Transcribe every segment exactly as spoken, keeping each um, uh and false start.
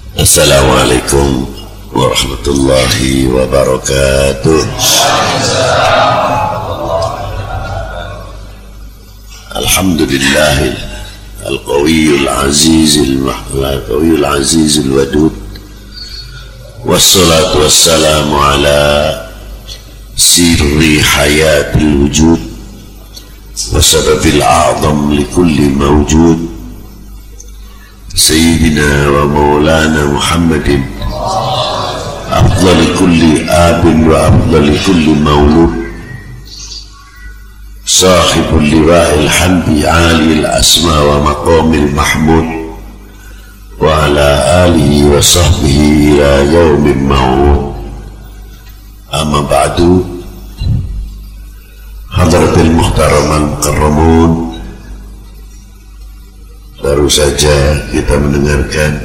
Assalamualaikum warahmatullahi wabarakatuh. Alhamdulillah al-qawiyul azizil al-qawiyul azizil wadud, wassalatu wassalamu ala sirri hayatil wujud wa sababil a'zam likulli mawjud Sayyidina wa maulana Muhammadin afdali kulli abin wa afdali kulli maulud sahibul liwa'il hamdi alil asma wa maqamil mahmud wa ala alihi wa sahbihi ila yaumin ma'ud. Amma ba'du, hadratil muhtaraman mukarramun, baru saja kita mendengarkan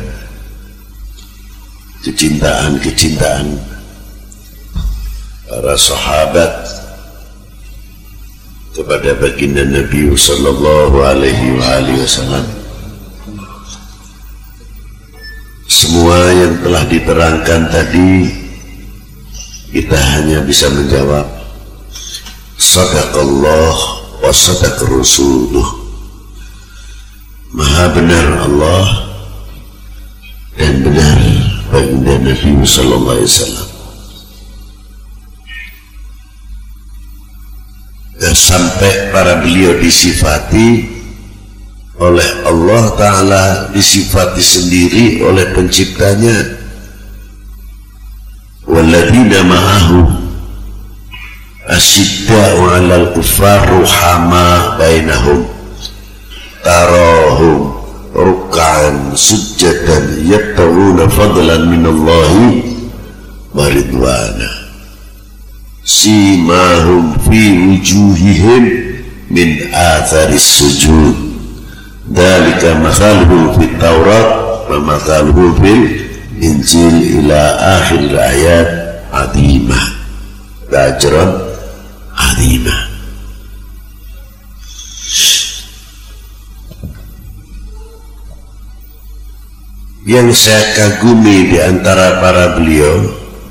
kecintaan-kecintaan para sahabat kepada baginda Nabi sallallahu alaihi wasallam. Semua yang telah diterangkan tadi kita hanya bisa menjawab sadaqallah wa sadaq rasuluh. Maha benar Allah dan benar baginda Nabi sallallahu alaihi wasallam. Dan sampai para beliau disifati oleh Allah Ta'ala, disifati sendiri oleh penciptanya, walladzina ma'ahu asyidda'u 'alal kuffar ruhama bainahum tarahum ruk'an sujjadan yabtaghuna fadlan minallahi wa ridwana simahum fi wujuhihim min atharis sujud dzalika mathaluhum fit taurat wa mathaluhum fil injil ila akhir ayat adimah ajran adimah. Yang saya kagumi di antara para beliau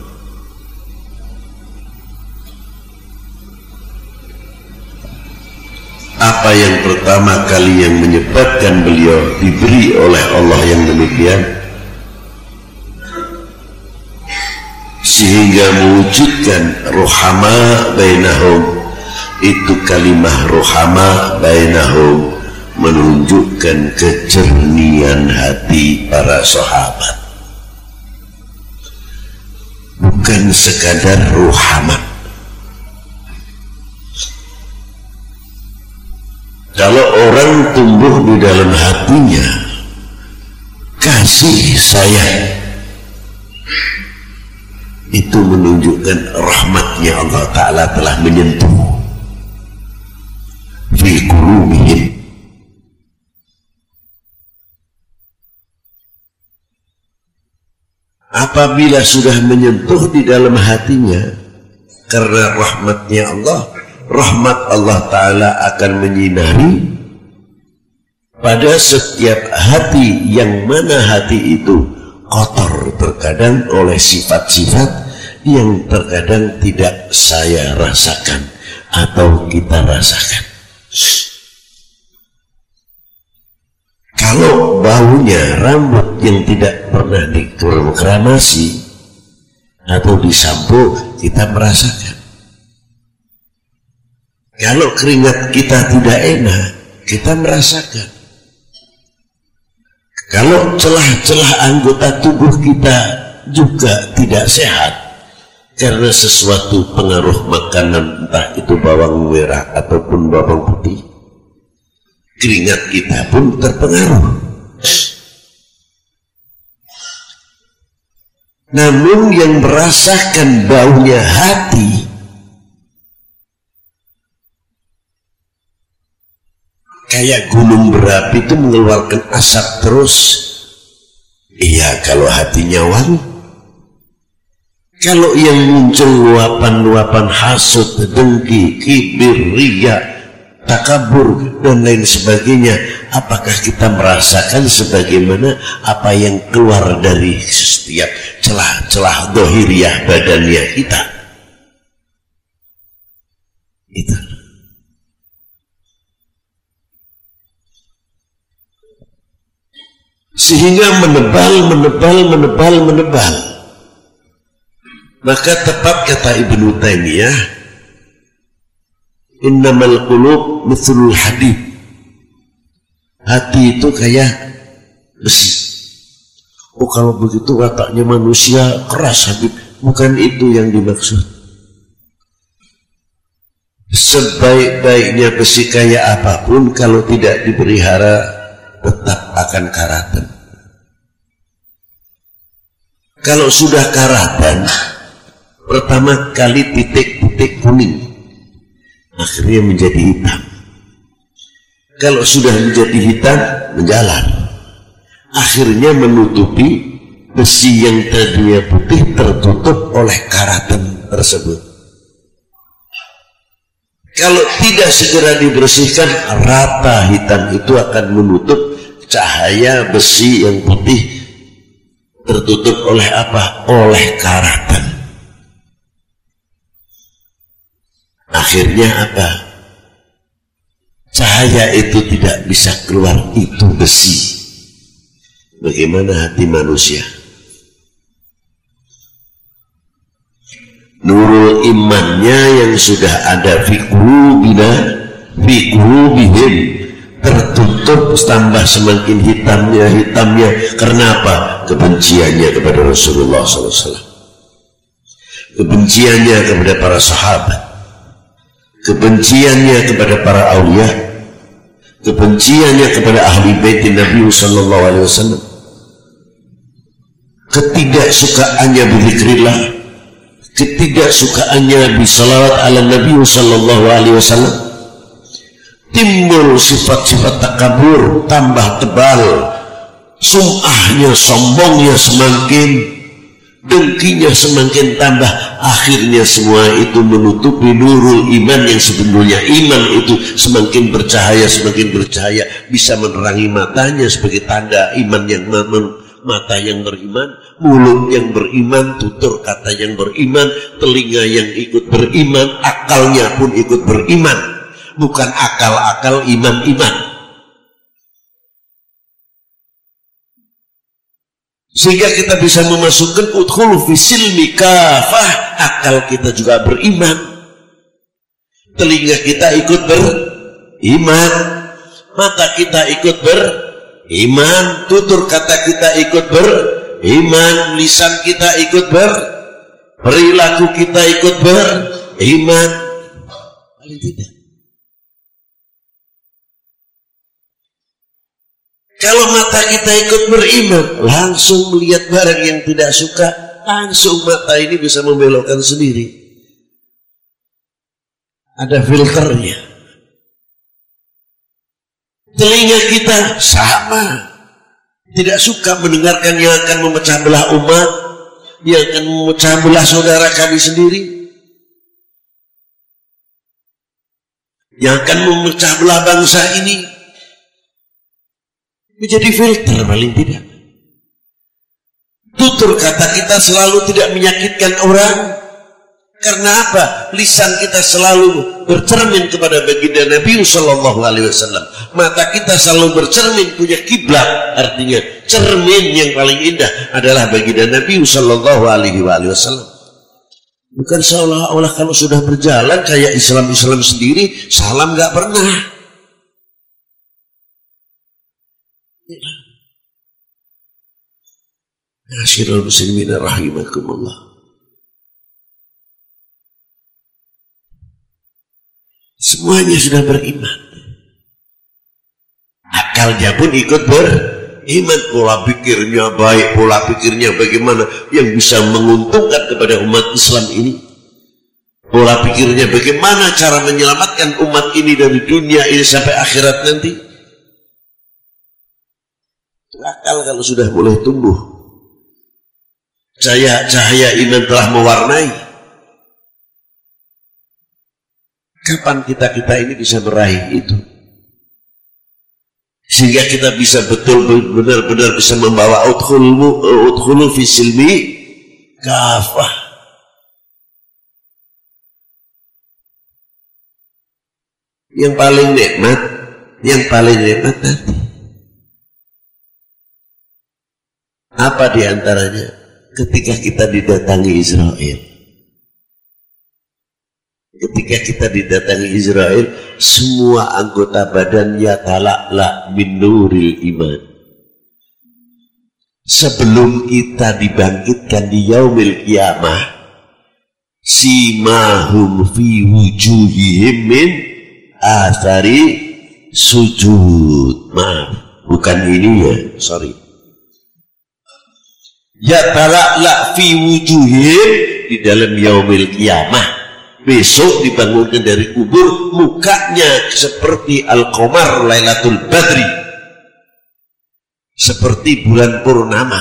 apa yang pertama kali yang menyebabkan beliau diberi oleh Allah yang demikian sehingga mewujudkan ruhama bainahum, itu kalimah ruhama bainahum menunjukkan kejernihan hati para sahabat, bukan sekadar ruhama. Kalau orang tumbuh di dalam hatinya kasih sayang, itu menunjukkan rahmatnya Allah Ta'ala telah menyentuh fi qulubihim. Apabila sudah menyentuh di dalam hatinya karena rahmatnya Allah, rahmat Allah Ta'ala akan menyinari pada setiap hati yang mana hati itu kotor terkadang oleh sifat-sifat yang terkadang tidak saya rasakan atau kita rasakan. Kalau baunya rambut yang tidak pernah dikramasi atau disampo, kita merasakan. Kalau keringat kita tidak enak, kita merasakan. Kalau celah-celah anggota tubuh kita juga tidak sehat karena sesuatu pengaruh makanan, entah itu bawang merah ataupun bawang putih, keringat kita pun terpengaruh. Namun yang merasakan baunya hati, kayak gunung berapi itu mengeluarkan asap terus. Iya, kalau hatinya wangi. Kalau yang muncul luapan-luapan hasud, dengki, kibir, riya, takabur dan lain sebagainya, apakah kita merasakan sebagaimana apa yang keluar dari setiap celah-celah dohiriah badannya kita? Itu. Sehingga menebal, menebal, menebal, menebal. Maka tepat kata Ibnu Taimiyah, innamal qulub mithlul hadid. Hati itu kayak besi. Oh, kalau begitu wataknya manusia keras, Habib. Bukan itu yang dimaksud. Sebaik-baiknya besi kayak apapun, kalau tidak dipelihara tetap akan karatan. Kalau sudah karatan, pertama kali titik-titik kuning, akhirnya menjadi hitam. Kalau sudah menjadi hitam, menjalar, akhirnya menutupi besi yang tadinya putih, tertutup oleh karatan tersebut. Kalau tidak segera dibersihkan, rata hitam itu akan menutup cahaya besi yang putih, tertutup oleh apa? Oleh karatan. Akhirnya apa? Cahaya itu tidak bisa keluar, itu besi. Bagaimana hati manusia? Nurul imannya yang sudah ada fi qulubina, fi qulubihim, tertutup, tambah semakin hitamnya, hitamnya. Karena apa? Kebenciannya kepada Rasulullah shallallahu alaihi wasallam, kebenciannya kepada para sahabat, kebenciannya kepada para aulia, kebenciannya kepada ahli bait Nabi sallallahu alaihi wasallam, ketidaksukaannya berzikrillah, ketidaksukaannya bisalawat ala Nabi sallallahu alaihi wasallam. Timbul sifat-sifat takabur, tambah tebal, sum'ahnya, sombongnya semakin, dengkinya semakin tambah. Akhirnya semua itu menutupi nurul iman yang sebenarnya iman itu semakin bercahaya, semakin bercahaya, bisa menerangi matanya sebagai tanda iman yang mata yang beriman, mulut yang beriman, tutur kata yang beriman, telinga yang ikut beriman, akalnya pun ikut beriman. Bukan akal-akal, iman-iman. Sehingga kita bisa memasukkan udkhulu fi silmi kafah, akal kita juga beriman, telinga kita ikut beriman, mata kita ikut beriman, tutur kata kita ikut beriman, lisan kita ikut ber, perilaku kita ikut beriman. Paling tidak. Kalau mata kita ikut beriman, langsung melihat barang yang tidak suka, langsung mata ini bisa membelokkan sendiri. Ada filternya. Telinga kita sama, tidak suka mendengarkan yang akan memecah belah umat, yang akan memecah belah saudara kami sendiri, yang akan memecah belah bangsa ini. Menjadi filter paling tidak. Tutur kata kita selalu tidak menyakitkan orang. Karena apa? Lisan kita selalu bercermin kepada baginda Nabi sallallahu alaihi wasallam. Mata kita selalu bercermin, punya kiblat. Artinya cermin yang paling indah adalah baginda Nabi sallallahu alaihi wasallam. Bukan seolah-olah kalau sudah berjalan kayak Islam-Islam sendiri, salam gak pernah. Masyarul muslimin rahimakumullah. Semuanya sudah beriman. Akalnya pun ikut beriman. Pola pikirnya baik, pola pikirnya bagaimana yang bisa menguntungkan kepada umat Islam ini. Pola pikirnya bagaimana cara menyelamatkan umat ini dari dunia ini sampai akhirat nanti. Akal kalau sudah mulai tumbuh, cahaya cahaya iman telah mewarnai. Kapan kita kita ini bisa meraih itu? sehingga kita bisa betul benar-benar bisa membawa udkhulu udkhulu fi silmi kafah. Yang paling nikmat, yang paling nikmat nanti apa diantaranya? Ketika kita didatangi Israel. Ketika kita didatangi Israel, semua anggota badan yatala'la min nuril iman. Sebelum kita dibangkitkan di yaumil qiyamah, simahum fi wujuhihim min athari sujud. Maaf, bukan ini ya, sorry. Yatala'la fi wujuhihim, di dalam yaumil qiyamah. Besok dibangunkan dari kubur, mukanya seperti al-qamar lailatul badri, seperti bulan purnama.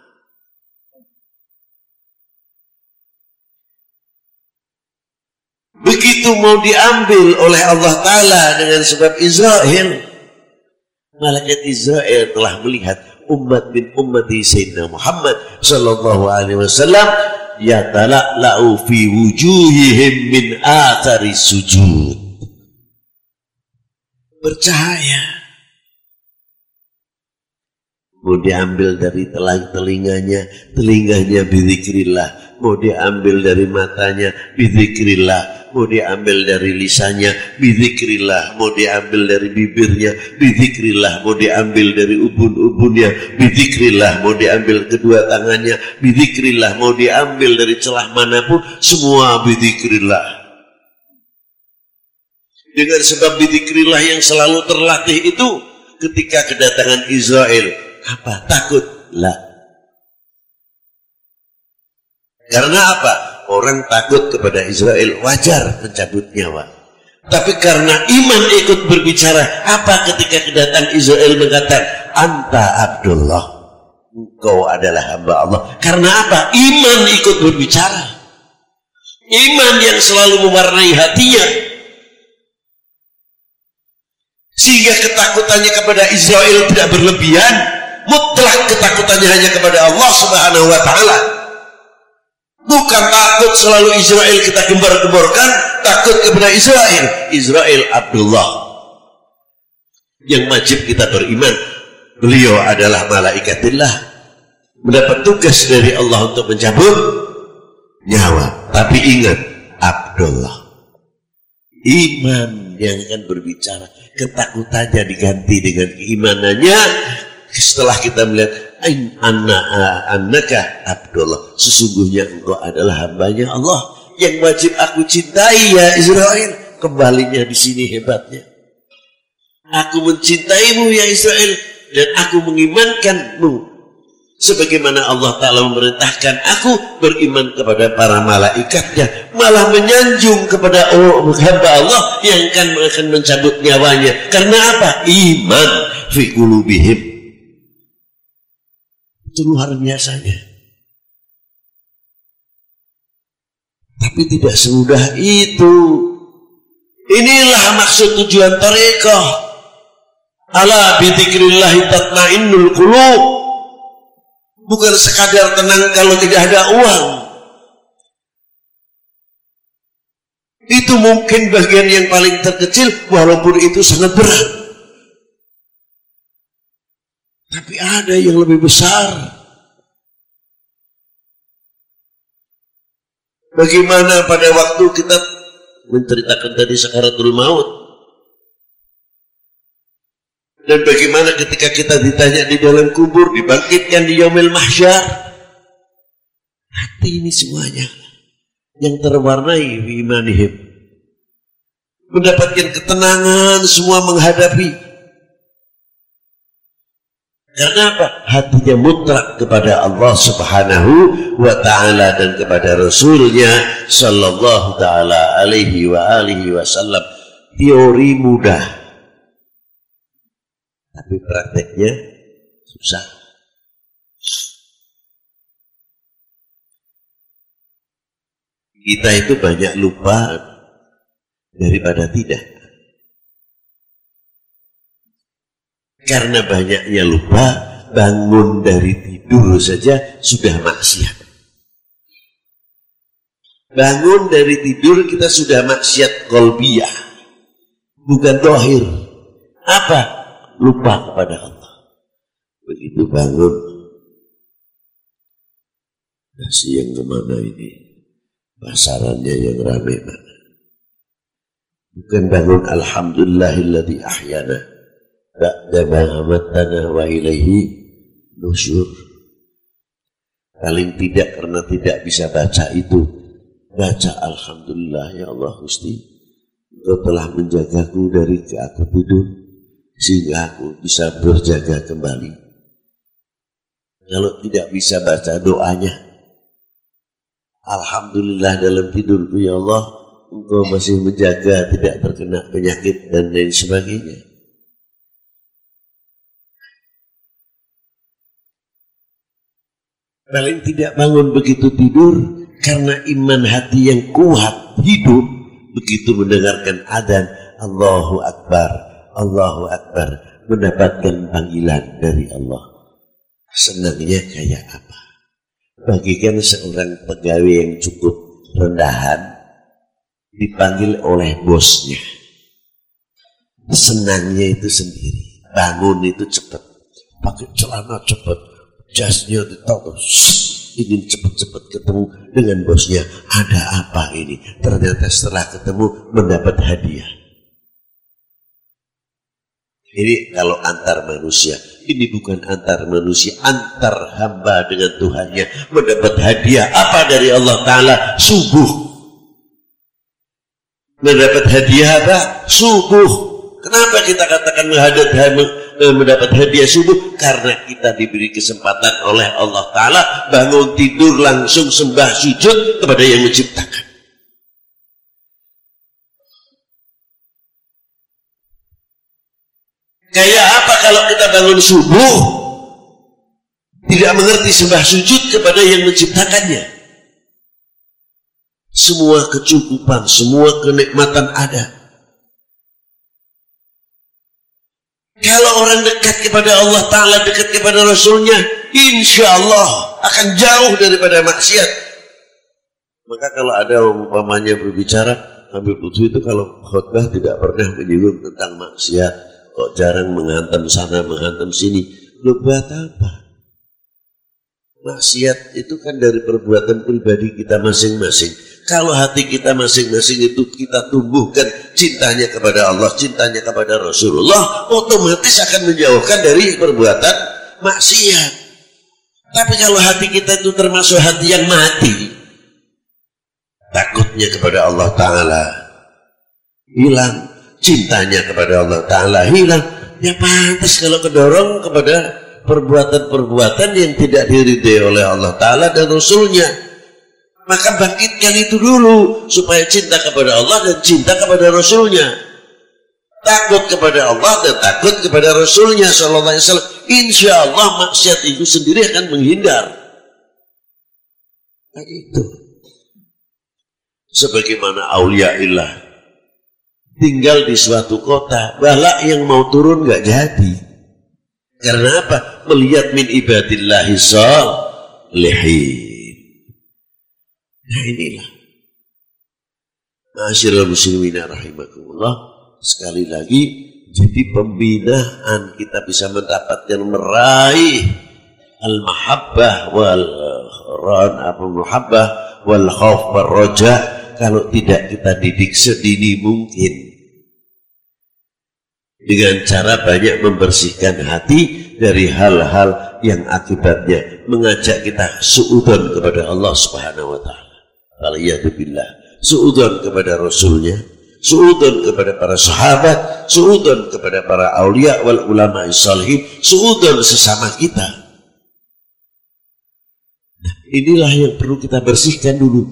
Begitu mau diambil oleh Allah Ta'ala dengan sebab Israel, malaikat Israel telah melihat umat bin ummati Sayyidina Muhammad sallallahu alaihi wasallam yatala'la'u fi wujuhihim min athari sujud, bercahaya. Mau diambil dari telang telinganya, telinganya bizikrillah. Mau diambil dari matanya, bizikrillah. Mau diambil dari lisannya, bizikrillah. Mau diambil dari bibirnya, bizikrillah. Mau diambil dari ubun-ubunnya, bizikrillah. Mau diambil kedua tangannya, bizikrillah. Mau diambil dari celah manapun, semua bizikrillah. Dengan sebab bizikrillah yang selalu terlatih itu, ketika kedatangan Israel, apa? Takut? Lah. Karena apa? Orang takut kepada Israel, wajar mencabut nyawa. Tapi karena iman ikut berbicara, apa ketika kedatangan Israel mengatakan, Anta Abdullah, engkau adalah hamba Allah. Karena apa? Iman ikut berbicara. Iman yang selalu mewarnai hatinya. Sehingga ketakutannya kepada Israel tidak berlebihan, mutlak ketakutannya hanya kepada Allah Subhanahu wa Ta'ala. Bukan takut selalu Israel kita gembar-gemborkan, takut kepada Israel. Israel Abdullah. Yang wajib kita beriman, beliau adalah malaikatillah, mendapat tugas dari Allah untuk mencabut nyawa. Tapi ingat, Abdullah. Iman yang akan berbicara, ketakutannya diganti dengan keimanannya. Setelah kita melihat annaka Abdullah, sesungguhnya engkau adalah hambanya Allah yang wajib aku cintai ya Israel. Kembalinya di sini hebatnya. Aku mencintaimu ya Israel, dan aku mengimankanmu sebagaimana Allah Ta'ala memerintahkan aku beriman kepada para malaikatnya, malah menyanjung kepada oh, hamba Allah yang akan, akan mencabut nyawanya. Karena apa? Iman fi qulubihim. Itu luar biasanya. Tapi tidak semudah itu. Inilah maksud tujuan tarekah. Ala bidzikrillahi tatmainnul qulub. Bukan sekadar tenang kalau tidak ada uang. Itu mungkin bagian yang paling terkecil, walaupun itu sangat berat. Tapi ada yang lebih besar. Bagaimana pada waktu kita menceritakan tadi sakaratul maut, dan bagaimana ketika kita ditanya di dalam kubur, dibangkitkan di yaumil mahsyar. Hati ini semuanya yang terwarnai imanihim, mendapatkan ketenangan semua menghadapi. Karena apa? Hatinya mutlak kepada Allah Subhanahu wa Ta'ala dan kepada Rasulnya Sallallahu Ta'ala alaihi wa alihi wasallam. Teori mudah, tapi prakteknya susah. Kita itu banyak lupa daripada tidak. Karena banyaknya lupa, bangun dari tidur saja sudah maksiat. Bangun dari tidur kita sudah maksiat qalbiyah, bukan dohir. Apa? Lupa kepada Allah. Begitu bangun, nasi yang kemana ini? Pasarannya yang ramai mana? Bukan bangun alhamdulillahilladzi ahyana ba'da ma amatana wa ilaihi nusyur. Paling tidak karena tidak bisa baca itu, baca alhamdulillah ya Allah Gusti, Engkau telah menjagaku dari ke aku tidur sehingga aku bisa berjaga kembali. Kalau tidak bisa baca doanya, alhamdulillah dalam tidurku ya Allah, Engkau masih menjaga tidak terkena penyakit dan lain sebagainya. Paling tidak bangun begitu tidur karena iman hati yang kuat hidup begitu mendengarkan adzan Allahu Akbar, Allahu Akbar, mendapatkan panggilan dari Allah. Senangnya kayak apa? Bagikan seorang pegawai yang cukup rendahan dipanggil oleh bosnya. Senangnya itu sendiri. Bangun itu cepat, pakai celana cepat, jasnya ditaruh, ingin cepat-cepat ketemu dengan bosnya. Ada apa ini? Ternyata setelah ketemu mendapat hadiah. Ini kalau antar manusia. Ini bukan antar manusia, antar hamba dengan Tuhannya mendapat hadiah. Apa dari Allah Ta'ala? Subuh. Mendapat hadiah apa? Subuh. Kenapa kita katakan mendapat hadiah subuh? Karena kita diberi kesempatan oleh Allah Ta'ala bangun tidur langsung sembah sujud kepada yang menciptakan. Kayak apa kalau kita bangun subuh tidak mengerti sembah sujud kepada yang menciptakannya? Semua kecukupan, semua kenikmatan ada. Kalau orang dekat kepada Allah Ta'ala, dekat kepada Rasulnya, insya Allah akan jauh daripada maksiat. Maka kalau ada umpamanya berbicara, Habib Lutfi itu kalau khutbah tidak pernah menyinggung tentang maksiat. Kok jarang menghantam sana, menghantam sini. Lu buat apa? Maksiat itu kan dari perbuatan pribadi kita masing-masing. Kalau hati kita masing-masing itu kita tumbuhkan cintanya kepada Allah, cintanya kepada Rasulullah, otomatis akan menjauhkan dari perbuatan maksiat. Tapi kalau hati kita itu termasuk hati yang mati, takutnya kepada Allah Ta'ala hilang, cintanya kepada Allah Ta'ala hilang, ya pantas kalau kedorong kepada perbuatan-perbuatan yang tidak diridai oleh Allah Ta'ala dan Rasulnya. Maka bangkitkan itu dulu supaya cinta kepada Allah dan cinta kepada Rasulnya, takut kepada Allah dan takut kepada Rasulnya Sallallahu Alaihi Wasallam. Insya Allah maksiat itu sendiri akan menghindar. Nah, itu sebagaimana auliaillah tinggal di suatu kota, balak yang mau turun nggak jadi. Karena apa? Melihat min ibadillahi shalihin. Nah inilah, ma'asyiral muslimin rahimakumullah, sekali lagi, jadi pembinaan kita bisa mendapatkan meraih al-mahabbah wal ran apa muhabbah wal khauf wal roja kalau tidak kita didik sedini mungkin dengan cara banyak membersihkan hati dari hal-hal yang akibatnya mengajak kita suudzon kepada Allah Subhanahu wa Ta'ala. Waliyadzubillah, suudzon kepada Rasulnya, suudzon kepada para sahabat, suudzon kepada para aulia wal ulama salihin, suudzon sesama kita. Nah, inilah yang perlu kita bersihkan dulu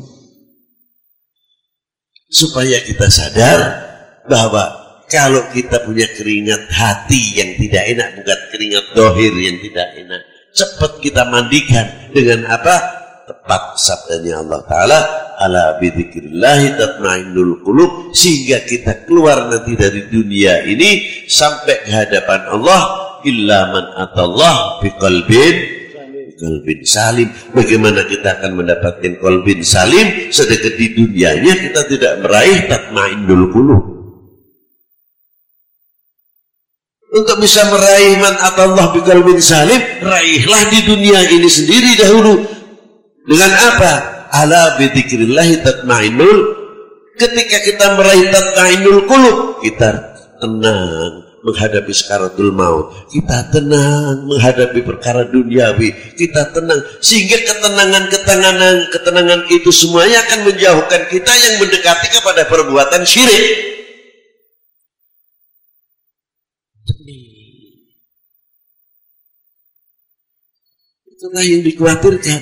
supaya kita sadar bahwa kalau kita punya keringat hati yang tidak enak, bukan keringat dohir yang tidak enak, cepat kita mandikan dengan apa? Tepat sabdanya Allah Ta'ala, ala bidzikrillahi tatmainnul qulub, sehingga kita keluar nanti dari dunia ini sampai ke hadapan Allah illa man atallah biqalbin qalbin salim. Bagaimana kita akan mendapatkan qalbin salim sedangkan di dunianya kita tidak meraih tatmainnul qulub? Untuk bisa meraih man atallah biqalbin salim, raihlah di dunia ini sendiri dahulu. Dengan apa? Ala bi dzikrillah tatmainnul. Ketika kita meraih tatmainnul qulub, kita tenang menghadapi sakaratul maut, kita tenang menghadapi perkara duniawi, kita tenang, sehingga ketenangan-ketenangan ketenangan itu semuanya akan menjauhkan kita yang mendekati kepada perbuatan syirik. Itulah yang dikhawatirkan.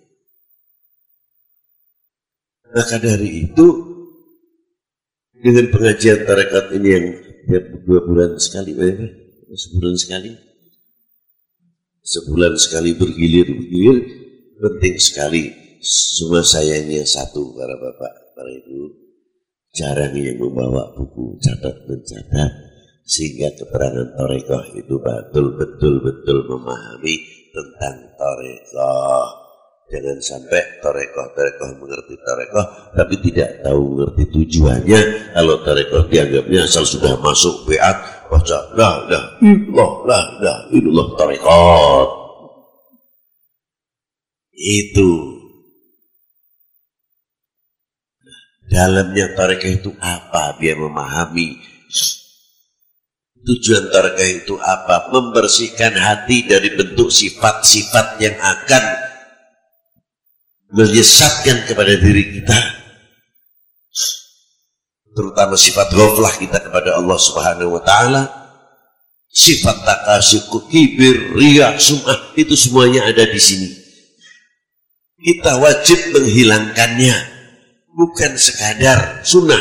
Maka dari itu, dengan pengajian tarekat ini yang tiap dua bulan sekali, sebulan sekali, sebulan sekali bergilir-gilir, penting sekali. Cuma saya ini yang satu, para bapak, para ibu, jarang yang membawa buku catat mencatat, sehingga keterangan tarekat itu betul-betul memahami tentang tarekat. Jangan sampai tarekat-tarekat mengerti tarekat tapi tidak tahu mengerti tujuannya. Kalau tarekat dianggapnya asal sudah masuk biat, baca la ilaha illallah, la ilaha illallah tarekat. Itu dalamnya tarekat itu apa? Biar memahami tujuan tarekat itu apa. Membersihkan hati dari bentuk sifat-sifat yang akan menyesatkan kepada diri kita, terutama sifat ghaflah kita kepada Allah Subhanahu wa taala, sifat takasuk, kibir, riya, sum'ah, itu semuanya ada di sini. Kita wajib menghilangkannya, bukan sekadar sunnah.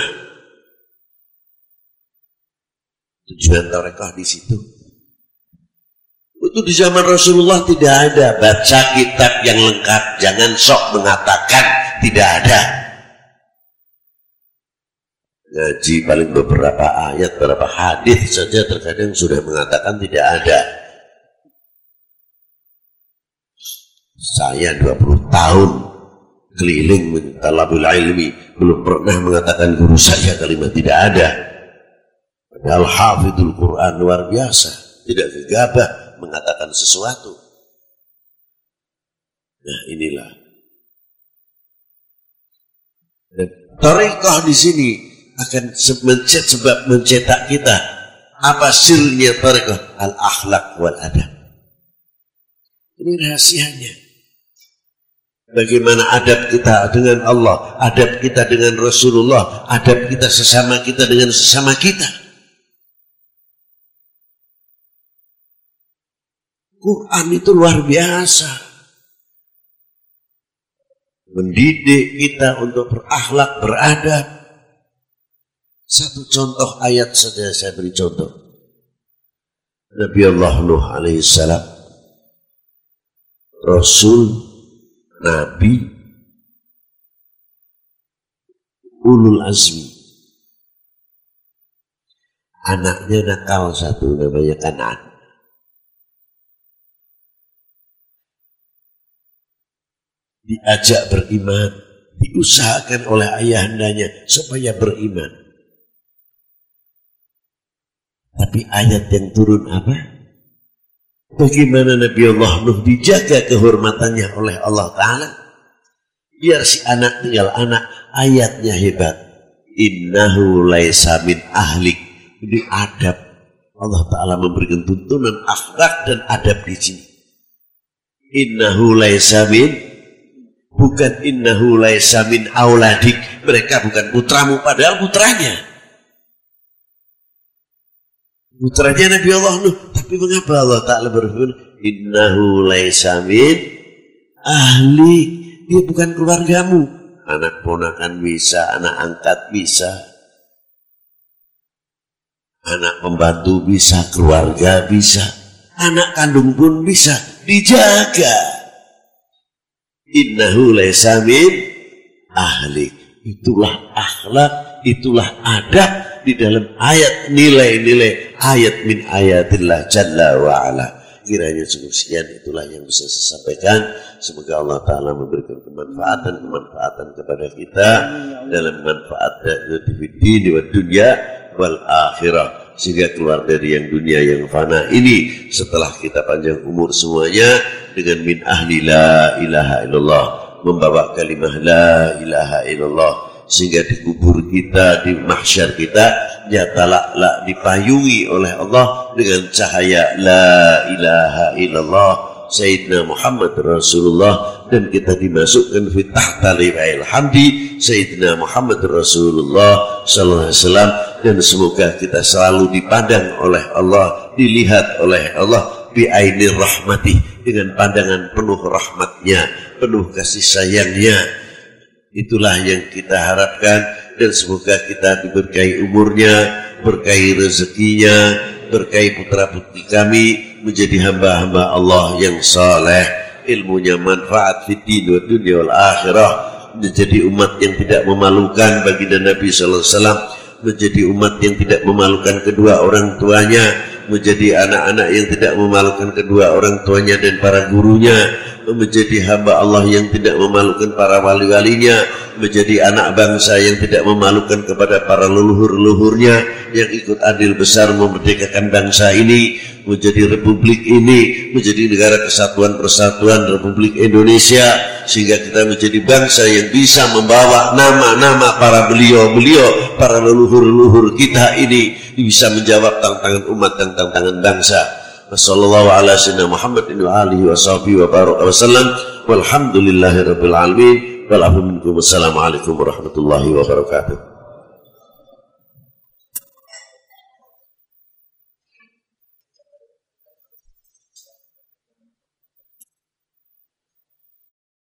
Tujuan tarekah di situ. Itu di zaman Rasulullah tidak ada. Baca kitab yang lengkap, jangan sok mengatakan tidak ada. Ngaji paling beberapa ayat, beberapa hadis saja terkadang sudah mengatakan tidak ada. Saya dua puluh tahun keliling talabul ilmi, belum pernah mengatakan guru saya kalimat tidak ada. Padahal hafidul Quran luar biasa, tidak gegabah mengatakan sesuatu. Nah inilah. Dan tarekah di sini akan mencet, sebab mencetak kita. Apa sirnya tarekah? Al akhlak wal adab. Ini rahasianya. Bagaimana adab kita dengan Allah, adab kita dengan Rasulullah, adab kita sesama kita dengan sesama kita. Quran itu luar biasa. Mendidik kita untuk berakhlak, beradab. Satu contoh ayat saja saya beri contoh. Nabi Allah Nuh alaihissalam, Rasul, Nabi, ulul azmi. Anaknya nakal satu, namanya Kan'an. Diajak beriman, diusahakan oleh ayahandanya supaya beriman. Tapi ayat yang turun apa? Bagaimana Nabi Allah Nuh dijaga kehormatannya oleh Allah Ta'ala? Biar si anak tinggal anak, ayatnya hebat. Innahu laisa min ahlik. Ini adab. Allah Ta'ala memberikan tuntunan akhlak dan adab di sini. Innahu laisa min, bukan innahu laisa min auladik. Mereka bukan putramu, padahal putranya. Putranya Nabi Allah Nuh. Tapi mengapa Allah Ta'ala berfirman innahu laisa min ahli? Dia bukan keluargamu. Anak ponakan bisa, anak angkat bisa, anak pembantu bisa, keluarga bisa, anak kandung pun bisa. Dijaga. Innahu laisa min ahli. Itulah akhlak, itulah adab di dalam ayat nilai-nilai ayat min ayatillah jalla wa'ala. Kiranya cukup sekian, itulah yang bisa saya sampaikan. Semoga Allah Ta'ala memberikan kemanfaatan-kemanfaatan kepada kita dalam manfaat di dunia wal akhirah, sehingga keluar dari yang dunia yang fana ini setelah kita panjang umur semuanya dengan min ahli la ilaha illallah, membawa kalimah la ilaha illallah, sehingga di kubur kita, di mahsyar kita nyata la dipayungi oleh Allah dengan cahaya la ilaha illallah Sayyidina Muhammad Rasulullah, dan kita dimasukkan fi tahta liwa'il hamdi Sayyidina Muhammad Rasulullah sallallahu alaihi wasallam, dan semoga kita selalu dipandang oleh Allah, dilihat oleh Allah bi ainir rahmati, dengan pandangan penuh rahmatnya, penuh kasih sayangnya. Itulah yang kita harapkan, dan semoga kita diberkahi umurnya, berkahi rezekinya, berkahi putra putri kami menjadi hamba-hamba Allah yang saleh, ilmunya manfaat fid din wa dunya wal akhirah, menjadi umat yang tidak memalukan baginda Nabi sallallahu alaihi wasallam, menjadi umat yang tidak memalukan kedua orang tuanya, menjadi anak-anak yang tidak memalukan kedua orang tuanya dan para gurunya, menjadi hamba Allah yang tidak memalukan para wali-walinya, menjadi anak bangsa yang tidak memalukan kepada para leluhur-leluhurnya yang ikut adil besar memerdekakan bangsa ini, menjadi republik ini, menjadi negara kesatuan persatuan Republik Indonesia, sehingga kita menjadi bangsa yang bisa membawa nama-nama para beliau-beliau, para leluhur-leluhur kita ini, bisa menjawab tantangan umat dan tantangan bangsa. Wassallallahu ala sayyidina Muhammadin wa alihi wa sahbihi wa baraka wa sallam, walhamdulillahi rabbil alamin, wal afu minkum, wassalamu alaikum warahmatullahi wabarakatuh.